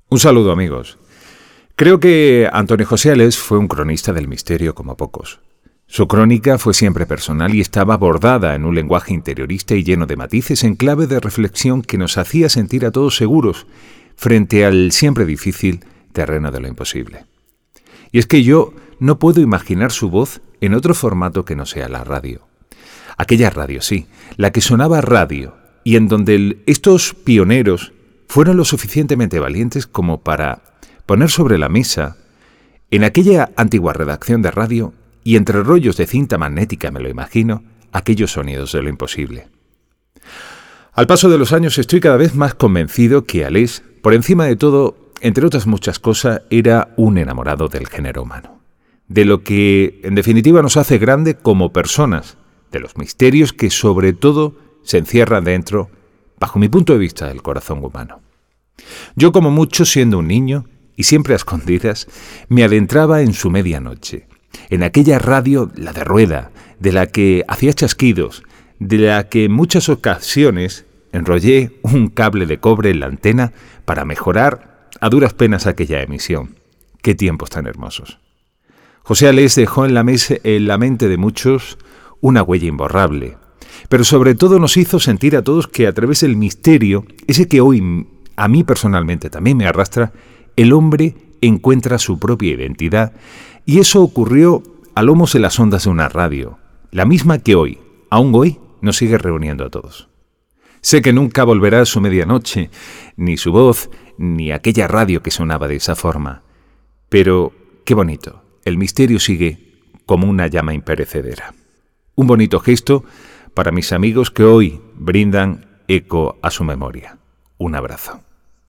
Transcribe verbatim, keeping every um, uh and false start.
Un saludo, amigos. Creo que Antonio José Alés fue un cronista del misterio como pocos. Su crónica fue siempre personal y estaba bordada en un lenguaje interiorista y lleno de matices en clave de reflexión que nos hacía sentir a todos seguros frente al siempre difícil terreno de lo imposible. Y es que yo no puedo imaginar su voz en otro formato que no sea la radio. Aquella radio, sí, la que sonaba radio y en donde el, estos pioneros fueron lo suficientemente valientes como para poner sobre la mesa, en aquella antigua redacción de radio y entre rollos de cinta magnética, me lo imagino, aquellos sonidos de lo imposible. Al paso de los años estoy cada vez más convencido que Alés, por encima de todo, entre otras muchas cosas, era un enamorado del género humano, de lo que en definitiva nos hace grande como personas, de los misterios que sobre todo se encierran dentro, bajo mi punto de vista, del corazón humano. Yo, como mucho, siendo un niño, y siempre a escondidas, me adentraba en su medianoche, en aquella radio, la de rueda, de la que hacía chasquidos, de la que en muchas ocasiones enrollé un cable de cobre en la antena para mejorar a duras penas aquella emisión. ¡Qué tiempos tan hermosos! José Alés dejó en la, mesa, en la mente de muchos una huella imborrable, pero sobre todo nos hizo sentir a todos que a través del misterio, ese que hoy a mí personalmente también me arrastra, el hombre encuentra su propia identidad, y eso ocurrió a lomos de las ondas de una radio, la misma que hoy, aún hoy, nos sigue reuniendo a todos. Sé que nunca volverá su medianoche, ni su voz, ni aquella radio que sonaba de esa forma, pero qué bonito, el misterio sigue como una llama imperecedera. Un bonito gesto para mis amigos que hoy brindan eco a su memoria. Un abrazo.